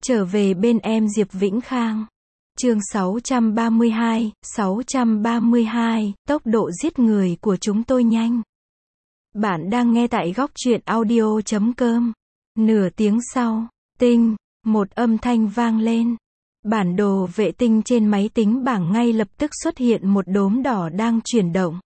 Trở về bên em Diệp Vĩnh Khang. Chương 632, tốc độ giết người của chúng tôi nhanh. Bạn đang nghe tại góc truyện audio.com. Nửa tiếng sau, tinh, một âm thanh vang lên. Bản đồ vệ tinh trên máy tính bảng ngay lập tức xuất hiện một đốm đỏ đang chuyển động.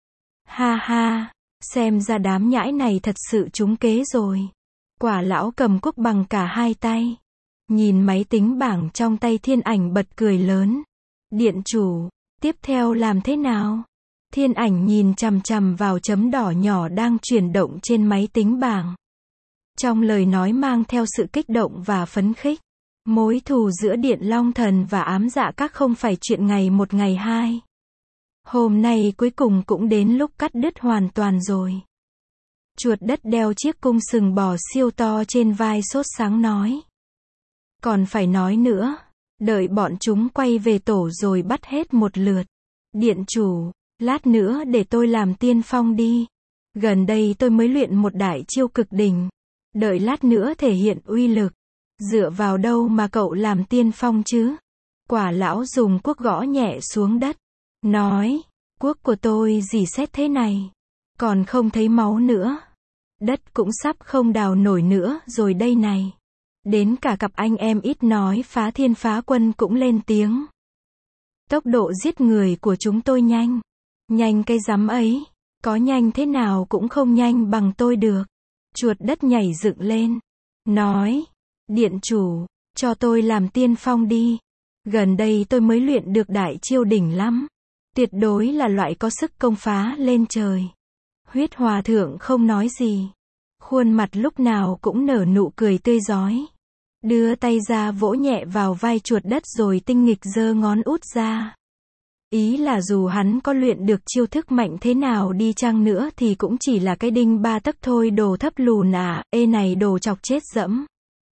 Ha ha, xem ra đám nhãi này thật sự trúng kế rồi. Quả lão cầm cuốc bằng cả hai tay. Nhìn máy tính bảng trong tay Thiên Ảnh bật cười lớn. Điện chủ, tiếp theo làm thế nào? Thiên Ảnh nhìn chằm chằm vào chấm đỏ nhỏ đang chuyển động trên máy tính bảng. Trong lời nói mang theo sự kích động và phấn khích. Mối thù giữa Điện Long Thần và Ám Dạ Các không phải chuyện ngày một ngày hai. Hôm nay cuối cùng cũng đến lúc cắt đứt hoàn toàn rồi. Chuột đất đeo chiếc cung sừng bò siêu to trên vai sốt sáng nói. Còn phải nói nữa, đợi bọn chúng quay về tổ rồi bắt hết một lượt. Điện chủ, lát nữa để tôi làm tiên phong đi. Gần đây tôi mới luyện một đại chiêu cực đỉnh. Đợi lát nữa thể hiện uy lực. Dựa vào đâu mà cậu làm tiên phong chứ? Quả lão dùng cuốc gõ nhẹ xuống đất. Nói, cuốc của tôi rỉ sét thế này. Còn không thấy máu nữa. Đất cũng sắp không đào nổi nữa rồi đây này. Đến cả cặp anh em ít nói Phá Thiên Phá Quân cũng lên tiếng. Tốc độ giết người của chúng tôi nhanh. Nhanh cái rắm ấy. Có nhanh thế nào cũng không nhanh bằng tôi được. Chuột đất nhảy dựng lên. Nói. Điện chủ, cho tôi làm tiên phong đi. Gần đây tôi mới luyện được đại chiêu đỉnh lắm. Tuyệt đối là loại có sức công phá lên trời. Huyết Hòa Thượng không nói gì. Khuôn mặt lúc nào cũng nở nụ cười tươi rói. Đưa tay ra vỗ nhẹ vào vai chuột đất rồi tinh nghịch giơ ngón út ra. Ý là dù hắn có luyện được chiêu thức mạnh thế nào đi chăng nữa thì cũng chỉ là cái đinh ba tấc thôi, đồ thấp lùn à, ê này đồ chọc chết dẫm.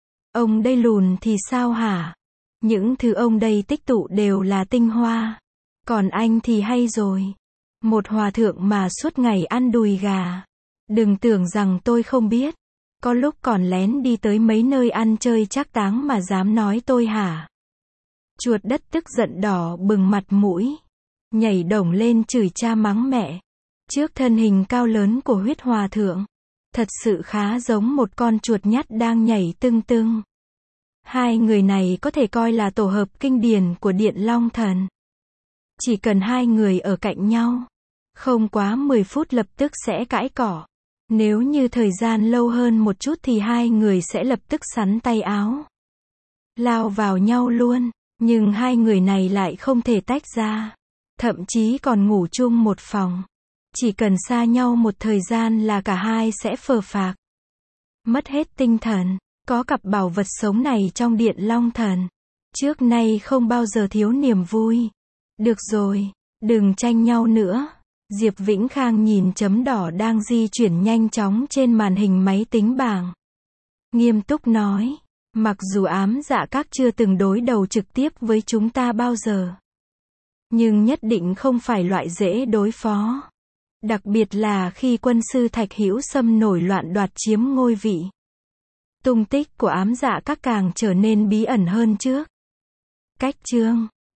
Ông đây lùn thì sao hả? Những thứ ông đây tích tụ đều là tinh hoa. Còn anh thì hay rồi. Một hòa thượng mà suốt ngày ăn đùi gà. Đừng tưởng rằng tôi không biết. Có lúc còn lén đi tới mấy nơi ăn chơi trác táng mà dám nói tôi hả? Chuột đất tức giận đỏ bừng mặt mũi. Nhảy đồng lên chửi cha mắng mẹ. Trước thân hình cao lớn của Huyết Hòa Thượng. Thật sự khá giống một con chuột nhắt đang nhảy tưng tưng. Hai người này có thể coi là tổ hợp kinh điển của Điện Long Thần. Chỉ cần hai người ở cạnh nhau. Không quá 10 phút lập tức sẽ cãi cỏ. Nếu như thời gian lâu hơn một chút thì hai người sẽ lập tức xắn tay áo. Lao vào nhau luôn. Nhưng hai người này lại không thể tách ra. Thậm chí còn ngủ chung một phòng. Chỉ cần xa nhau một thời gian là cả hai sẽ phờ phạc. Mất hết tinh thần. Có cặp bảo vật sống này trong Điện Long Thần. Trước nay không bao giờ thiếu niềm vui. Được rồi, đừng tranh nhau nữa. Diệp Vĩnh Khang nhìn chấm đỏ đang di chuyển nhanh chóng trên màn hình máy tính bảng. Nghiêm túc nói, mặc dù Ám Dạ Các chưa từng đối đầu trực tiếp với chúng ta bao giờ. Nhưng nhất định không phải loại dễ đối phó. Đặc biệt là khi quân sư Thạch Hữu Sâm nổi loạn đoạt chiếm ngôi vị. Tung tích của Ám Dạ Các càng trở nên bí ẩn hơn trước. Cách chương